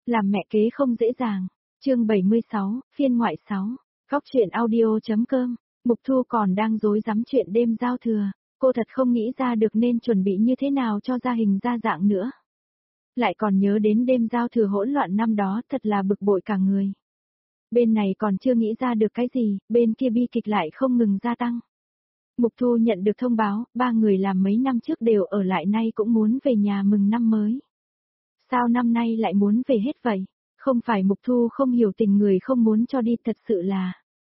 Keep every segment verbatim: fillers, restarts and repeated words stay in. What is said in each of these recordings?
Làm mẹ kế không dễ dàng. Chương bảy mươi sáu, phiên ngoại sáu. Góc truyện audio.com. Mục Thu còn đang rối rắm chuyện đêm giao thừa, cô thật không nghĩ ra được nên chuẩn bị như thế nào cho ra hình ra dạng nữa. Lại còn nhớ đến đêm giao thừa hỗn loạn năm đó, thật là bực bội cả người. Bên này còn chưa nghĩ ra được cái gì, bên kia bi kịch lại không ngừng gia tăng. Mục Thu nhận được thông báo, ba người làm mấy năm trước đều ở lại nay cũng muốn về nhà mừng năm mới. Sao năm nay lại muốn về hết vậy? Không phải Mục Thu không hiểu tình người không muốn cho đi, thật sự là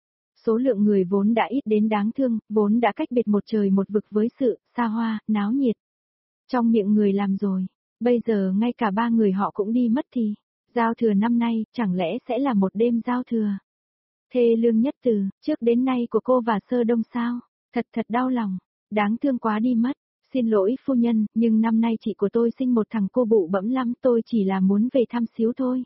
số lượng người vốn đã ít đến đáng thương, vốn đã cách biệt một trời một vực với sự xa hoa, náo nhiệt. Trong miệng người làm rồi, bây giờ ngay cả ba người họ cũng đi mất thì, giao thừa năm nay chẳng lẽ sẽ là một đêm giao thừa thê lương nhất từ trước đến nay của cô và Sơ Đông sao? Thật thật đau lòng, đáng thương quá đi mất. Xin lỗi phu nhân, nhưng năm nay chị của tôi sinh một thằng cô bụ bẫm lắm, tôi chỉ là muốn về thăm xíu thôi.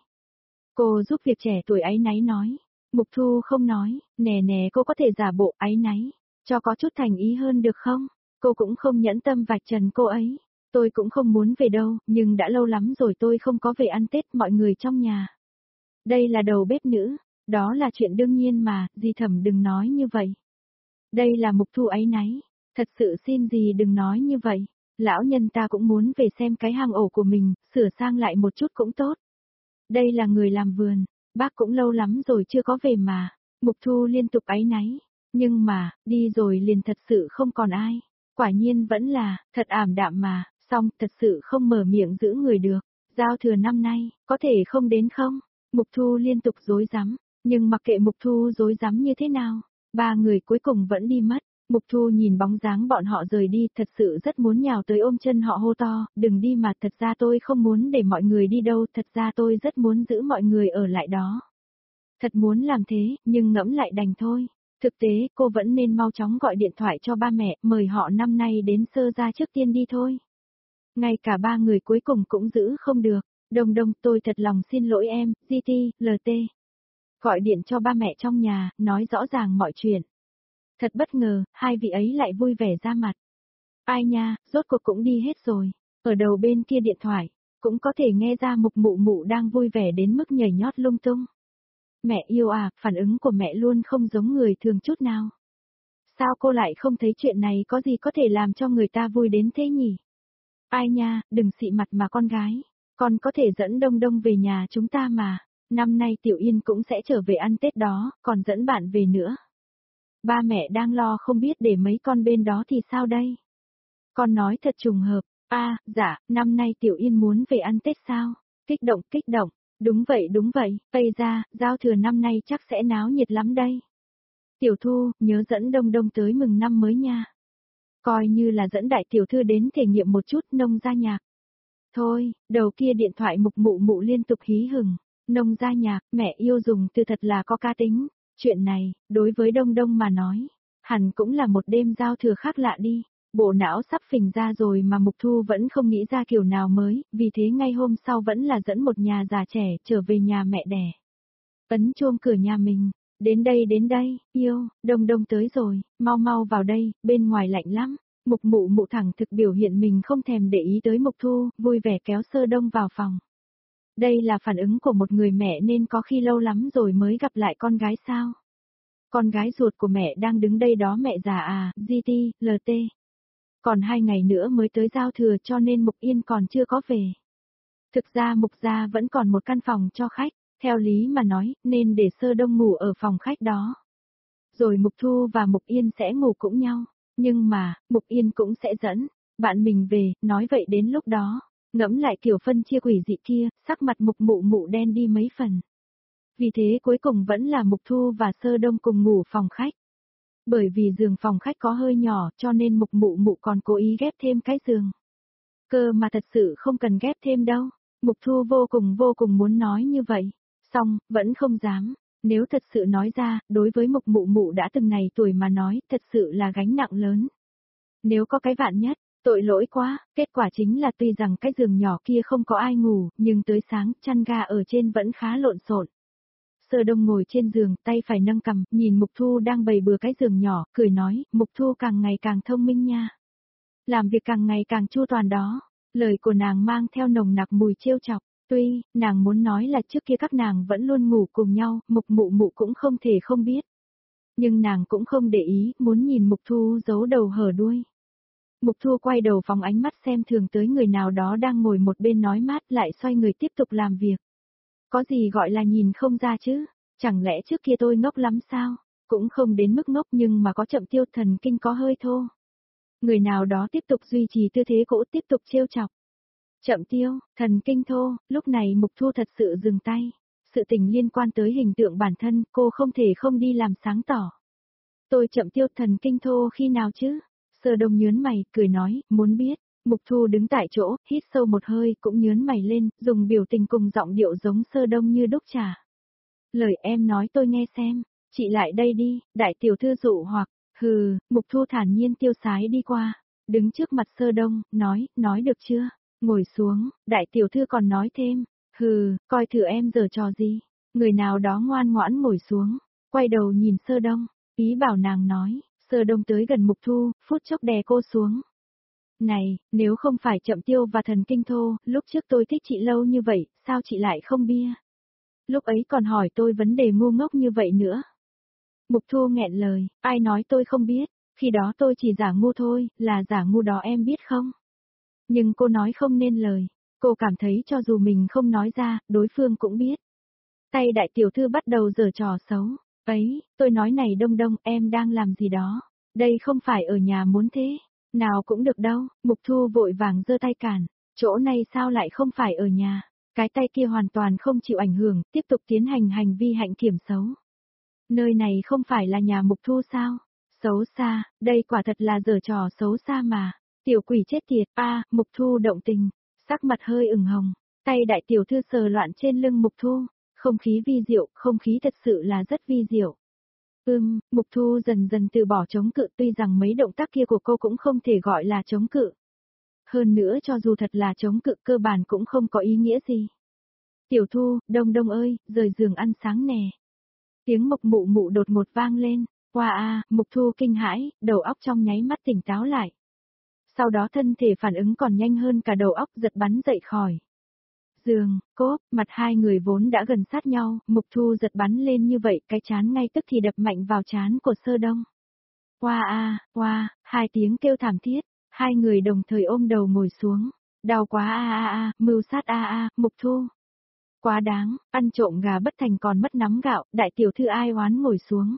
Cô giúp việc trẻ tuổi áy náy nói. Mục Thu không nói, nè nè cô có thể giả bộ áy náy, cho có chút thành ý hơn được không? Cô cũng không nhẫn tâm vạch trần cô ấy. Tôi cũng không muốn về đâu, nhưng đã lâu lắm rồi tôi không có về ăn Tết mọi người trong nhà. Đây là đầu bếp nữ, đó là chuyện đương nhiên mà, dì Thẩm đừng nói như vậy. Đây là Mục Thu áy náy, thật sự xin dì đừng nói như vậy. Lão nhân ta cũng muốn về xem cái hang ổ của mình, sửa sang lại một chút cũng tốt. Đây là người làm vườn, bác cũng lâu lắm rồi chưa có về mà. Mục Thu liên tục áy náy, nhưng mà, đi rồi liền thật sự không còn ai. Quả nhiên vẫn là, thật ảm đạm mà, xong thật sự không mở miệng giữ người được. Giao thừa năm nay, có thể không đến không? Mục Thu liên tục dối rắm, nhưng mặc kệ Mục Thu dối rắm như thế nào, ba người cuối cùng vẫn đi mất. Mục Thu nhìn bóng dáng bọn họ rời đi, thật sự rất muốn nhào tới ôm chân họ hô to, đừng đi mà, thật ra tôi không muốn để mọi người đi đâu, thật ra tôi rất muốn giữ mọi người ở lại đó. Thật muốn làm thế, nhưng ngẫm lại đành thôi. Thực tế, cô vẫn nên mau chóng gọi điện thoại cho ba mẹ, mời họ năm nay đến Sơ gia trước tiên đi thôi. Ngay cả ba người cuối cùng cũng giữ không được. Đông Đông, tôi thật lòng xin lỗi em, giê tê, lờ tê. Gọi điện cho ba mẹ trong nhà, nói rõ ràng mọi chuyện. Thật bất ngờ, hai vị ấy lại vui vẻ ra mặt. Ai nha, rốt cuộc cũng đi hết rồi. Ở đầu bên kia điện thoại, cũng có thể nghe ra Mục Mụ Mụ đang vui vẻ đến mức nhảy nhót lung tung. Mẹ yêu à, phản ứng của mẹ luôn không giống người thường chút nào. Sao cô lại không thấy chuyện này có gì có thể làm cho người ta vui đến thế nhỉ? Ai nha, đừng xị mặt mà con gái. Con có thể dẫn Đông Đông về nhà chúng ta mà. Năm nay Tiểu Yên cũng sẽ trở về ăn Tết đó, còn dẫn bạn về nữa. Ba mẹ đang lo không biết để mấy con bên đó thì sao đây? Con nói thật trùng hợp. A, à, dạ, năm nay Tiểu Yên muốn về ăn Tết sao? Kích động, kích động. Đúng vậy, đúng vậy, Tây ra, giao thừa năm nay chắc sẽ náo nhiệt lắm đây. Tiểu Thu, nhớ dẫn Đông Đông tới mừng năm mới nha. Coi như là dẫn đại tiểu thư đến thể nghiệm một chút nông gia nhạc. Thôi, đầu kia điện thoại Mục Mụ Mụ liên tục hí hửng. Nông gia nhạc, mẹ yêu dùng từ thật là có cá tính. Chuyện này, đối với Đông Đông mà nói, hẳn cũng là một đêm giao thừa khác lạ đi. Bộ não sắp phình ra rồi mà Mục Thu vẫn không nghĩ ra kiểu nào mới, vì thế ngay hôm sau vẫn là dẫn một nhà già trẻ trở về nhà mẹ đẻ. Ấn chuông cửa nhà mình, đến đây đến đây, yêu, Đông Đông tới rồi, mau mau vào đây, bên ngoài lạnh lắm. Mục Mụ Mụ thẳng thực biểu hiện mình không thèm để ý tới Mục Thu, vui vẻ kéo Sơ Đông vào phòng. Đây là phản ứng của một người mẹ nên có khi lâu lắm rồi mới gặp lại con gái sao? Con gái ruột của mẹ đang đứng đây đó mẹ già à, giê tê, lờ tê. Còn hai ngày nữa mới tới giao thừa cho nên Mục Yên còn chưa có về. Thực ra Mục gia vẫn còn một căn phòng cho khách, theo lý mà nói, nên để Sơ Đông ngủ ở phòng khách đó. Rồi Mục Thu và Mục Yên sẽ ngủ cũng nhau, nhưng mà, Mục Yên cũng sẽ dẫn bạn mình về, nói vậy đến lúc đó, ngẫm lại kiểu phân chia quỷ dị kia, sắc mặt Mục Mụ Mụ đen đi mấy phần. Vì thế cuối cùng vẫn là Mục Thu và Sơ Đông cùng ngủ phòng khách. Bởi vì giường phòng khách có hơi nhỏ cho nên Mục Mụ Mụ còn cố ý ghép thêm cái giường. Cơ mà thật sự không cần ghép thêm đâu. Mục Thu vô cùng vô cùng muốn nói như vậy. Xong, vẫn không dám. Nếu thật sự nói ra, đối với Mục Mụ Mụ đã từng này tuổi mà nói, thật sự là gánh nặng lớn. Nếu có cái vạn nhất, tội lỗi quá, kết quả chính là tuy rằng cái giường nhỏ kia không có ai ngủ, nhưng tới sáng, chăn ga ở trên vẫn khá lộn xộn. Sơ Đông ngồi trên giường, tay phải nâng cằm, nhìn Mục Thu đang bày bừa cái giường nhỏ, cười nói, Mục Thu càng ngày càng thông minh nha. Làm việc càng ngày càng chu toàn đó. Lời của nàng mang theo nồng nặc mùi trêu chọc. Tuy, nàng muốn nói là trước kia các nàng vẫn luôn ngủ cùng nhau, Mục Mụ Mụ cũng không thể không biết. Nhưng nàng cũng không để ý, muốn nhìn Mục Thu giấu đầu hở đuôi. Mục Thu quay đầu phóng ánh mắt xem thường tới người nào đó đang ngồi một bên nói mát lại xoay người tiếp tục làm việc. Có gì gọi là nhìn không ra chứ, chẳng lẽ trước kia tôi ngốc lắm sao, cũng không đến mức ngốc nhưng mà có chậm tiêu thần kinh có hơi thô. Người nào đó tiếp tục duy trì tư thế cũ tiếp tục trêu chọc. Chậm tiêu, thần kinh thô, lúc này Mục Thu thật sự dừng tay. Sự tình liên quan tới hình tượng bản thân, cô không thể không đi làm sáng tỏ. Tôi chậm tiêu thần kinh thô khi nào chứ? Sơ Đông nhớn mày, cười nói, muốn biết. Mục Thu đứng tại chỗ, hít sâu một hơi, cũng nhớn mày lên, dùng biểu tình cùng giọng điệu giống Sơ Đông như đúc trả. Lời em nói tôi nghe xem, chị lại đây đi, đại tiểu thư dụ hoặc, hừ, Mục Thu thản nhiên tiêu sái đi qua, đứng trước mặt Sơ Đông, nói, nói được chưa? Ngồi xuống, đại tiểu thư còn nói thêm, hừ, coi thử em giở trò gì. Người nào đó ngoan ngoãn ngồi xuống, quay đầu nhìn Sơ Đông, ý bảo nàng nói, Sơ Đông tới gần Mục Thu, phút chốc đè cô xuống. Này, nếu không phải chậm tiêu và thần kinh thô, lúc trước tôi thích chị lâu như vậy, sao chị lại không bia? Lúc ấy còn hỏi tôi vấn đề ngu ngốc như vậy nữa. Mục Thu nghẹn lời, ai nói tôi không biết, khi đó tôi chỉ giả ngu thôi, là giả ngu đó em biết không? Nhưng cô nói không nên lời, cô cảm thấy cho dù mình không nói ra, đối phương cũng biết. Tay đại tiểu thư bắt đầu giở trò xấu, ấy, tôi nói này Đông Đông, em đang làm gì đó, đây không phải ở nhà muốn thế, nào cũng được đâu, Mục Thu vội vàng giơ tay cản, chỗ này sao lại không phải ở nhà, cái tay kia hoàn toàn không chịu ảnh hưởng, tiếp tục tiến hành hành vi hạnh kiểm xấu. Nơi này không phải là nhà Mục Thu sao? Xấu xa, đây quả thật là giở trò xấu xa mà. Tiểu quỷ chết tiệt, a, Mục Thu động tình, sắc mặt hơi ửng hồng, tay đại tiểu thư sờ loạn trên lưng Mục Thu, không khí vi diệu, không khí thật sự là rất vi diệu. Ừm, Mục Thu dần dần từ bỏ chống cự, tuy rằng mấy động tác kia của cô cũng không thể gọi là chống cự. Hơn nữa cho dù thật là chống cự cơ bản cũng không có ý nghĩa gì. Tiểu Thu, Đông Đông ơi, rời giường ăn sáng nè. Tiếng Mục Mụ Mụ đột ngột vang lên, qua a, Mục Thu kinh hãi, đầu óc trong nháy mắt tỉnh táo lại. Sau đó thân thể phản ứng còn nhanh hơn cả đầu óc giật bắn dậy khỏi giường, cốp, mặt hai người vốn đã gần sát nhau, Mục Thu giật bắn lên như vậy, cái chán ngay tức thì đập mạnh vào chán của Sơ Đông. Qua a, qua, hai tiếng kêu thảm thiết, hai người đồng thời ôm đầu ngồi xuống, đau quá a a a, mưu sát a a, Mục Thu. Quá đáng, ăn trộm gà bất thành còn mất nắm gạo, đại tiểu thư ai oán ngồi xuống.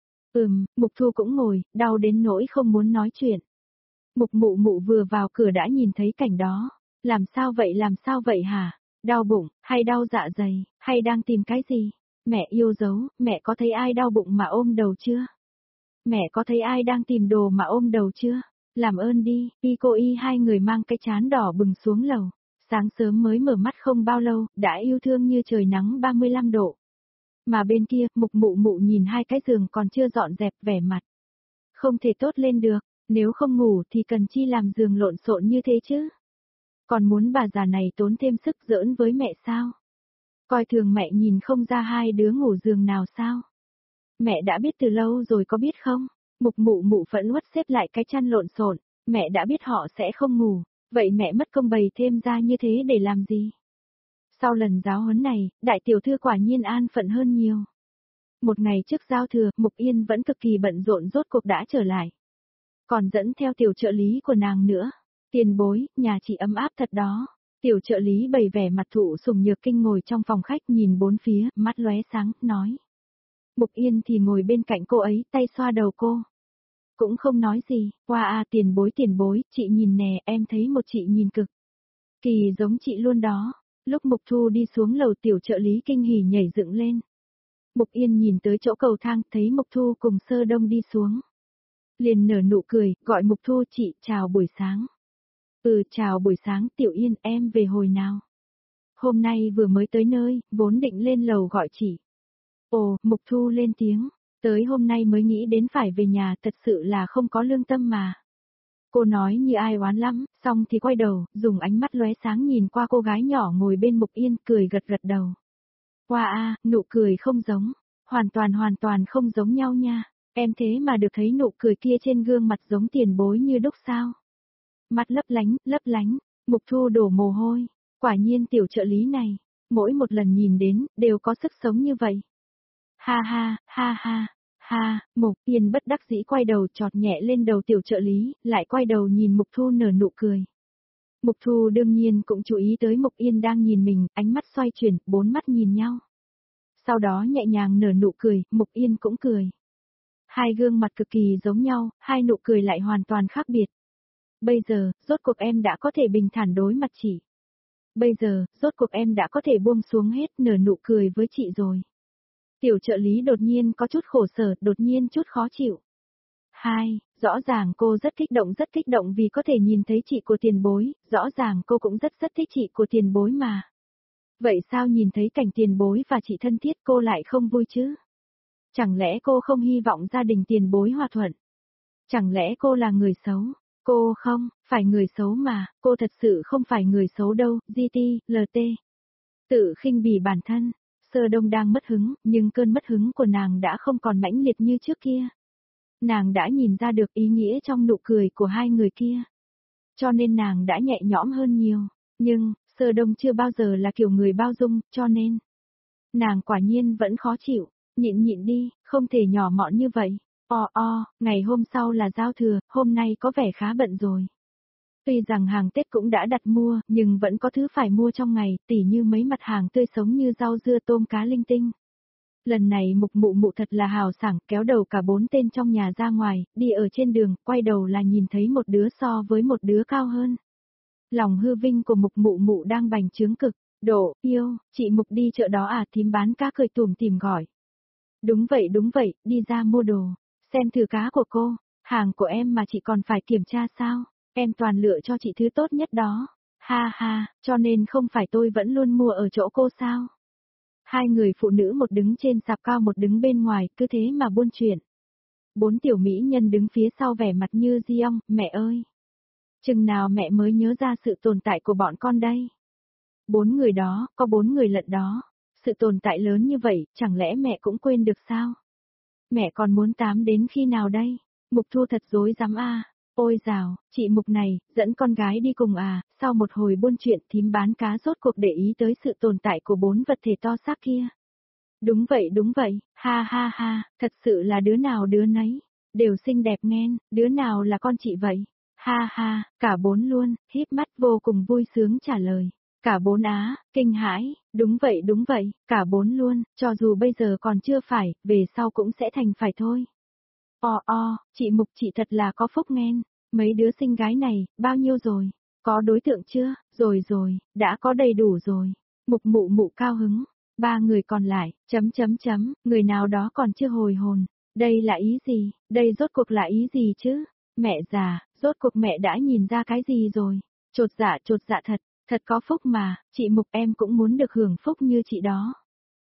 Ừm, Mục Thu cũng ngồi, đau đến nỗi không muốn nói chuyện. Mục Mụ Mụ vừa vào cửa đã nhìn thấy cảnh đó. Làm sao vậy làm sao vậy hả? Đau bụng, hay đau dạ dày, hay đang tìm cái gì? Mẹ yêu dấu, mẹ có thấy ai đau bụng mà ôm đầu chưa? Mẹ có thấy ai đang tìm đồ mà ôm đầu chưa? Làm ơn đi, y cô y hai người mang cái chán đỏ bừng xuống lầu. Sáng sớm mới mở mắt không bao lâu, đã yêu thương như trời nắng ba mươi lăm độ. Mà bên kia, Mục Mụ Mụ nhìn hai cái giường còn chưa dọn dẹp vẻ mặt. Không thể tốt lên được. Nếu không ngủ thì cần chi làm giường lộn xộn như thế chứ? Còn muốn bà già này tốn thêm sức giỡn với mẹ sao? Coi thường mẹ nhìn không ra hai đứa ngủ giường nào sao? Mẹ đã biết từ lâu rồi có biết không? Mục Mụ Mụ phẫn uất xếp lại cái chăn lộn xộn, mẹ đã biết họ sẽ không ngủ, vậy mẹ mất công bày thêm ra như thế để làm gì? Sau lần giáo huấn này, đại tiểu thư quả nhiên an phận hơn nhiều. Một ngày trước giao thừa, Mục Yên vẫn cực kỳ bận rộn rốt cuộc đã trở lại. Còn dẫn theo tiểu trợ lý của nàng nữa. Tiền bối, nhà chị ấm áp thật đó. Tiểu trợ lý bày vẻ mặt thụ sùng nhược kinh ngồi trong phòng khách nhìn bốn phía, mắt lóe sáng, nói. Mục Yên thì ngồi bên cạnh cô ấy, tay xoa đầu cô. Cũng không nói gì, qua a tiền bối tiền bối, chị nhìn nè, em thấy một chị nhìn cực. Kỳ giống chị luôn đó. Lúc Mục Thu đi xuống lầu tiểu trợ lý kinh hỉ nhảy dựng lên. Mục Yên nhìn tới chỗ cầu thang, thấy Mục Thu cùng Sơ Đông đi xuống. Liền nở nụ cười, gọi Mục Thu chị, chào buổi sáng. Ừ, chào buổi sáng, Tiểu Yên, em về hồi nào? Hôm nay vừa mới tới nơi, vốn định lên lầu gọi chị. Ồ, Mục Thu lên tiếng, tới hôm nay mới nghĩ đến phải về nhà, thật sự là không có lương tâm mà. Cô nói như ai oán lắm, xong thì quay đầu, dùng ánh mắt lóe sáng nhìn qua cô gái nhỏ ngồi bên Mục Yên, cười gật gật đầu. Qua a, nụ cười không giống, hoàn toàn hoàn toàn không giống nhau nha. Em thế mà được thấy nụ cười kia trên gương mặt giống tiền bối như đúc sao. Mắt lấp lánh, lấp lánh, Mục Thu đổ mồ hôi. Quả nhiên tiểu trợ lý này, mỗi một lần nhìn đến, đều có sức sống như vậy. Ha ha, ha ha, ha, Mục Yên bất đắc dĩ quay đầu chọt nhẹ lên đầu tiểu trợ lý, lại quay đầu nhìn Mục Thu nở nụ cười. Mục Thu đương nhiên cũng chú ý tới Mục Yên đang nhìn mình, ánh mắt xoay chuyển, bốn mắt nhìn nhau. Sau đó nhẹ nhàng nở nụ cười, Mục Yên cũng cười. Hai gương mặt cực kỳ giống nhau, hai nụ cười lại hoàn toàn khác biệt. Bây giờ, rốt cuộc em đã có thể bình thản đối mặt chị. Bây giờ, rốt cuộc em đã có thể buông xuống hết nở nụ cười với chị rồi. Tiểu trợ lý đột nhiên có chút khổ sở, đột nhiên chút khó chịu. Hai, rõ ràng cô rất kích động rất kích động vì có thể nhìn thấy chị của tiền bối, rõ ràng cô cũng rất rất thích chị của tiền bối mà. Vậy sao nhìn thấy cảnh tiền bối và chị thân thiết cô lại không vui chứ? Chẳng lẽ cô không hy vọng gia đình tiền bối hòa thuận? Chẳng lẽ cô là người xấu? Cô không, phải người xấu mà, cô thật sự không phải người xấu đâu, giê tê, lờ tê. Tự khinh bỉ bản thân, Sơ Đông đang mất hứng, nhưng cơn mất hứng của nàng đã không còn mãnh liệt như trước kia. Nàng đã nhìn ra được ý nghĩa trong nụ cười của hai người kia. Cho nên nàng đã nhẹ nhõm hơn nhiều, nhưng, Sơ Đông chưa bao giờ là kiểu người bao dung, cho nên. Nàng quả nhiên vẫn khó chịu, nhịn nhịn đi, không thể nhỏ mọn như vậy. O o, ngày hôm sau là giao thừa, hôm nay có vẻ khá bận rồi. Tuy rằng hàng Tết cũng đã đặt mua, nhưng vẫn có thứ phải mua trong ngày, tỉ như mấy mặt hàng tươi sống như rau dưa tôm cá linh tinh. Lần này Mục Mụ Mụ thật là hào sảng, kéo đầu cả bốn tên trong nhà ra ngoài, đi ở trên đường, quay đầu là nhìn thấy một đứa so với một đứa cao hơn. Lòng hư vinh của Mục Mụ Mụ đang bành trướng cực, Độ, yêu, chị Mục đi chợ đó à, thím bán cá cười tủm tỉm gọi. Đúng vậy đúng vậy, đi ra mua đồ, xem thử cá của cô, hàng của em mà chị còn phải kiểm tra sao, em toàn lựa cho chị thứ tốt nhất đó. Ha ha, cho nên không phải tôi vẫn luôn mua ở chỗ cô sao? Hai người phụ nữ một đứng trên sạp cao một đứng bên ngoài, cứ thế mà buôn chuyện. Bốn tiểu mỹ nhân đứng phía sau vẻ mặt như di ong, mẹ ơi! Chừng nào mẹ mới nhớ ra sự tồn tại của bọn con đây? Bốn người đó, có bốn người lận đó. Sự tồn tại lớn như vậy, chẳng lẽ mẹ cũng quên được sao? Mẹ còn muốn tám đến khi nào đây? Mục Thu thật dối dám a. Ôi dào, chị Mục này, dẫn con gái đi cùng à, sau một hồi buôn chuyện thím bán cá rốt cuộc để ý tới sự tồn tại của bốn vật thể to xác kia. Đúng vậy đúng vậy, ha ha ha, thật sự là đứa nào đứa nấy, đều xinh đẹp nghen, đứa nào là con chị vậy? Ha ha, cả bốn luôn, híp mắt vô cùng vui sướng trả lời. Cả bốn á, kinh hãi, đúng vậy đúng vậy, cả bốn luôn, cho dù bây giờ còn chưa phải, về sau cũng sẽ thành phải thôi. O o, chị Mục chị thật là có phúc nghen, mấy đứa xinh gái này, bao nhiêu rồi? Có đối tượng chưa? Rồi rồi, đã có đầy đủ rồi. Mục Mụ Mụ cao hứng, ba người còn lại, chấm chấm chấm, người nào đó còn chưa hồi hồn. Đây là ý gì? Đây rốt cuộc là ý gì chứ? Mẹ già, rốt cuộc mẹ đã nhìn ra cái gì rồi? Chột dạ chột dạ thật. Thật có phúc mà, chị Mục em cũng muốn được hưởng phúc như chị đó.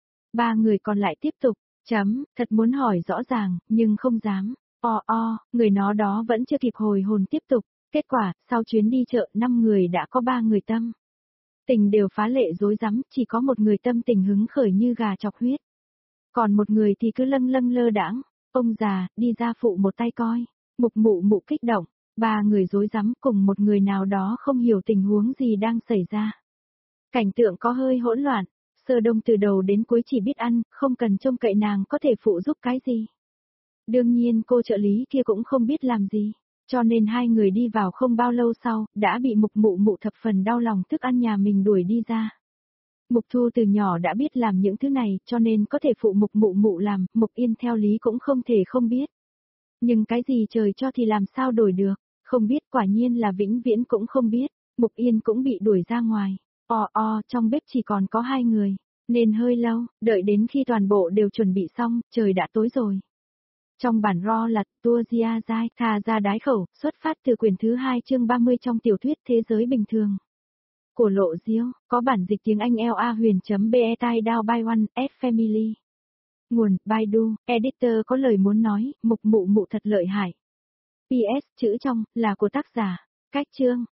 Ba người còn lại tiếp tục, chấm, thật muốn hỏi rõ ràng, nhưng không dám. O o, người nó đó vẫn chưa kịp hồi hồn tiếp tục. Kết quả, sau chuyến đi chợ, năm người đã có ba người tâm tình đều phá lệ dối rắm, chỉ có một người tâm tình hứng khởi như gà chọc huyết. Còn một người thì cứ lâng lâng lơ đãng. Ông già, đi ra phụ một tay coi. Mục Mụ Mụ kích động. Ba người rối rắm cùng một người nào đó không hiểu tình huống gì đang xảy ra. Cảnh tượng có hơi hỗn loạn, Sơ Đông từ đầu đến cuối chỉ biết ăn, không cần trông cậy nàng có thể phụ giúp cái gì. Đương nhiên cô trợ lý kia cũng không biết làm gì, cho nên hai người đi vào không bao lâu sau, đã bị Mục Mụ Mụ thập phần đau lòng thức ăn nhà mình đuổi đi ra. Mục Thu từ nhỏ đã biết làm những thứ này, cho nên có thể phụ Mục Mụ Mụ làm, Mục Yên theo lý cũng không thể không biết. Nhưng cái gì trời cho thì làm sao đổi được, không biết quả nhiên là vĩnh viễn cũng không biết, Mục Yên cũng bị đuổi ra ngoài. O o, trong bếp chỉ còn có hai người, nên hơi lâu, đợi đến khi toàn bộ đều chuẩn bị xong, trời đã tối rồi. Trong bản ro lật, tua Gia Giai, thà ra đái khẩu, xuất phát từ quyển thứ hai chương ba mươi trong tiểu thuyết Thế giới bình thường. Của Lộ Diêu, có bản dịch tiếng Anh L A Huyền.be tai down by one, F Family. Nguồn, Baidu, editor có lời muốn nói, Mục Mụ Mụ thật lợi hại. pê ét, chữ trong, là của tác giả. Cách chương,